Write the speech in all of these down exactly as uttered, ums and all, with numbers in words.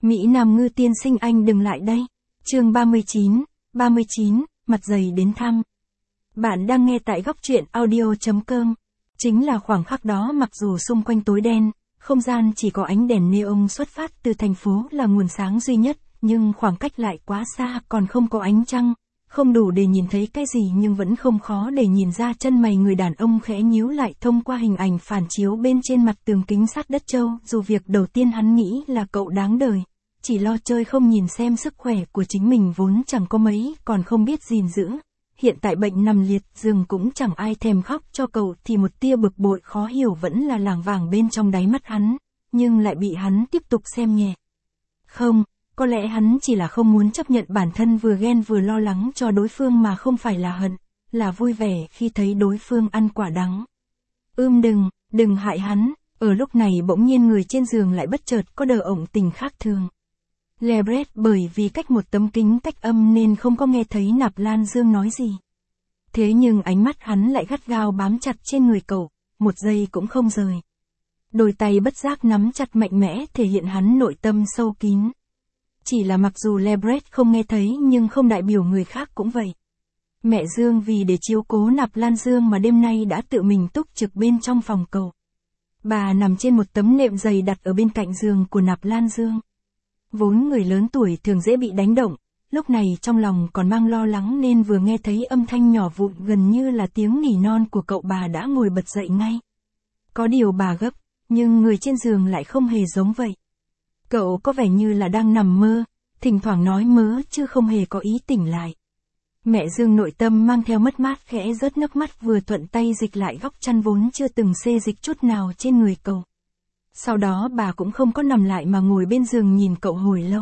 Mỹ Nam ngư tiên sinh anh đừng lại đây. Chương ba mươi chín, ba mươi chín, mặt dày đến thăm. Bạn đang nghe tại góc truyện audio chấm com. Chính là khoảng khắc đó, mặc dù xung quanh tối đen, không gian chỉ có ánh đèn neon xuất phát từ thành phố là nguồn sáng duy nhất, nhưng khoảng cách lại quá xa, còn không có ánh trăng, không đủ để nhìn thấy cái gì, nhưng vẫn không khó để nhìn ra chân mày người đàn ông khẽ nhíu lại thông qua hình ảnh phản chiếu bên trên mặt tường kính sát đất trâu. Dù việc đầu tiên hắn nghĩ là cậu đáng đời, chỉ lo chơi không nhìn xem sức khỏe của chính mình vốn chẳng có mấy, còn không biết gìn giữ. Hiện tại bệnh nằm liệt giường cũng chẳng ai thèm khóc cho cậu, thì một tia bực bội khó hiểu vẫn là lảng vảng bên trong đáy mắt hắn, nhưng lại bị hắn tiếp tục xem nhẹ. Không, có lẽ hắn chỉ là không muốn chấp nhận bản thân vừa ghen vừa lo lắng cho đối phương, mà không phải là hận, là vui vẻ khi thấy đối phương ăn quả đắng. Ưm đừng, đừng hại hắn. Ở lúc này bỗng nhiên người trên giường lại bất chợt có đờ ổng tình khác thường. Lebret bởi vì cách một tấm kính cách âm nên không có nghe thấy Nạp Lan Dương nói gì. Thế nhưng ánh mắt hắn lại gắt gao bám chặt trên người cậu, một giây cũng không rời. Đôi tay bất giác nắm chặt mạnh mẽ thể hiện hắn nội tâm sâu kín. Chỉ là mặc dù Lebret không nghe thấy nhưng không đại biểu người khác cũng vậy. Mẹ Dương vì để chiếu cố Nạp Lan Dương mà đêm nay đã tự mình túc trực bên trong phòng cậu. Bà nằm trên một tấm nệm dày đặt ở bên cạnh giường của Nạp Lan Dương. Vốn người lớn tuổi thường dễ bị đánh động, lúc này trong lòng còn mang lo lắng nên vừa nghe thấy âm thanh nhỏ vụn gần như là tiếng nỉ non của cậu, bà đã ngồi bật dậy ngay. Có điều bà gấp, nhưng người trên giường lại không hề giống vậy. Cậu có vẻ như là đang nằm mơ, thỉnh thoảng nói mớ chứ không hề có ý tỉnh lại. Mẹ Dương nội tâm mang theo mất mát khẽ rớt nước mắt, vừa thuận tay dịch lại góc chăn vốn chưa từng xê dịch chút nào trên người cậu. Sau đó bà cũng không có nằm lại mà ngồi bên giường nhìn cậu hồi lâu.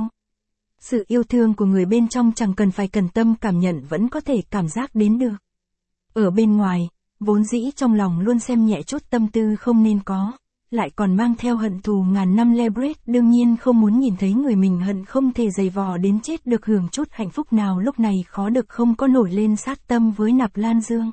Sự yêu thương của người bên trong chẳng cần phải cẩn tâm cảm nhận vẫn có thể cảm giác đến được. Ở bên ngoài, vốn dĩ trong lòng luôn xem nhẹ chút tâm tư không nên có, lại còn mang theo hận thù ngàn năm. Lebret đương nhiên không muốn nhìn thấy người mình hận không thể giày vò đến chết được hưởng chút hạnh phúc nào, lúc này khó được không có nổi lên sát tâm với Nạp Lan Dương.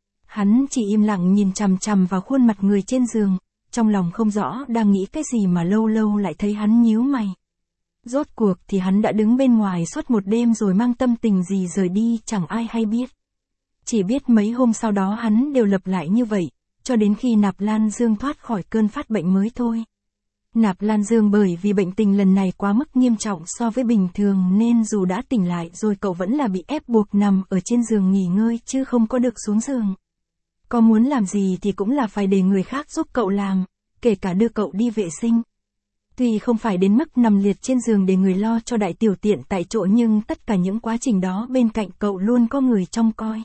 Hắn chỉ im lặng nhìn chằm chằm vào khuôn mặt người trên giường, trong lòng không rõ đang nghĩ cái gì mà lâu lâu lại thấy hắn nhíu mày. Rốt cuộc thì hắn đã đứng bên ngoài suốt một đêm rồi mang tâm tình gì rời đi chẳng ai hay biết. Chỉ biết mấy hôm sau đó hắn đều lặp lại như vậy, cho đến khi Nạp Lan Dương thoát khỏi cơn phát bệnh mới thôi. Nạp Lan Dương bởi vì bệnh tình lần này quá mức nghiêm trọng so với bình thường nên dù đã tỉnh lại rồi cậu vẫn là bị ép buộc nằm ở trên giường nghỉ ngơi chứ không có được xuống giường. Có muốn làm gì thì cũng là phải để người khác giúp cậu làm, kể cả đưa cậu đi vệ sinh. Tuy không phải đến mức nằm liệt trên giường để người lo cho đại tiểu tiện tại chỗ, nhưng tất cả những quá trình đó bên cạnh cậu luôn có người trông coi.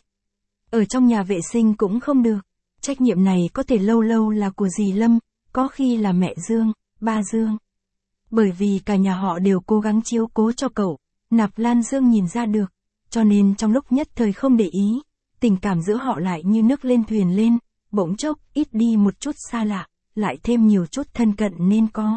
Ở trong nhà vệ sinh cũng không được. Trách nhiệm này có thể lâu lâu là của dì Lâm, có khi là mẹ Dương, ba Dương. Bởi vì cả nhà họ đều cố gắng chiếu cố cho cậu, Nạp Lan Dương nhìn ra được, cho nên trong lúc nhất thời không để ý, tình cảm giữa họ lại như nước lên thuyền lên, bỗng chốc ít đi một chút xa lạ, lại thêm nhiều chút thân cận nên có.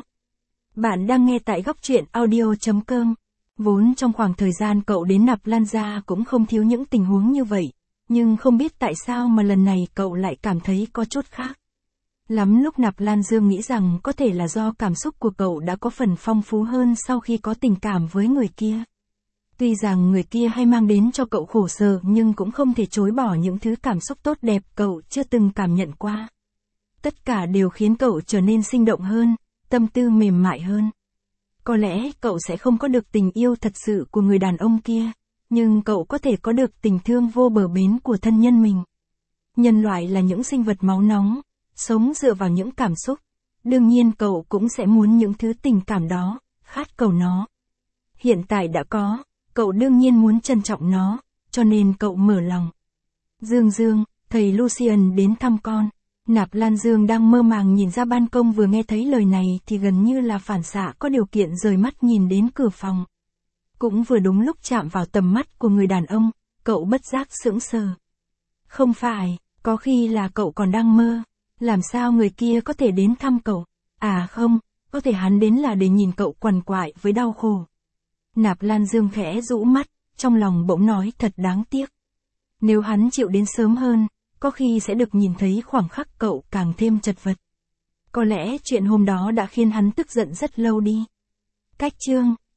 Bạn đang nghe tại góc truyện audio chấm com. Vốn trong khoảng thời gian cậu đến Nạp Lan gia cũng không thiếu những tình huống như vậy, nhưng không biết tại sao mà lần này cậu lại cảm thấy có chút khác. Lắm lúc Nạp Lan Dương nghĩ rằng có thể là do cảm xúc của cậu đã có phần phong phú hơn sau khi có tình cảm với người kia. Tuy rằng người kia hay mang đến cho cậu khổ sở nhưng cũng không thể chối bỏ những thứ cảm xúc tốt đẹp cậu chưa từng cảm nhận qua. Tất cả đều khiến cậu trở nên sinh động hơn, tâm tư mềm mại hơn. Có lẽ cậu sẽ không có được tình yêu thật sự của người đàn ông kia, nhưng cậu có thể có được tình thương vô bờ bến của thân nhân mình. Nhân loại là những sinh vật máu nóng, sống dựa vào những cảm xúc. Đương nhiên cậu cũng sẽ muốn những thứ tình cảm đó, khát cầu nó. Hiện tại đã có, cậu đương nhiên muốn trân trọng nó, cho nên cậu mở lòng. Dương Dương, thầy Lucian đến thăm con. Nạp Lan Dương đang mơ màng nhìn ra ban công, vừa nghe thấy lời này thì gần như là phản xạ có điều kiện rời mắt nhìn đến cửa phòng. Cũng vừa đúng lúc chạm vào tầm mắt của người đàn ông, cậu bất giác sững sờ. Không phải, có khi là cậu còn đang mơ, làm sao người kia có thể đến thăm cậu? À không, có thể hắn đến là để nhìn cậu quằn quại với đau khổ. Nạp Lan Dương khẽ rũ mắt, trong lòng bỗng nói thật đáng tiếc. Nếu hắn chịu đến sớm hơn, có khi sẽ được nhìn thấy khoảng khắc cậu càng thêm chật vật. Có lẽ chuyện hôm đó đã khiến hắn tức giận rất lâu đi. Cách chương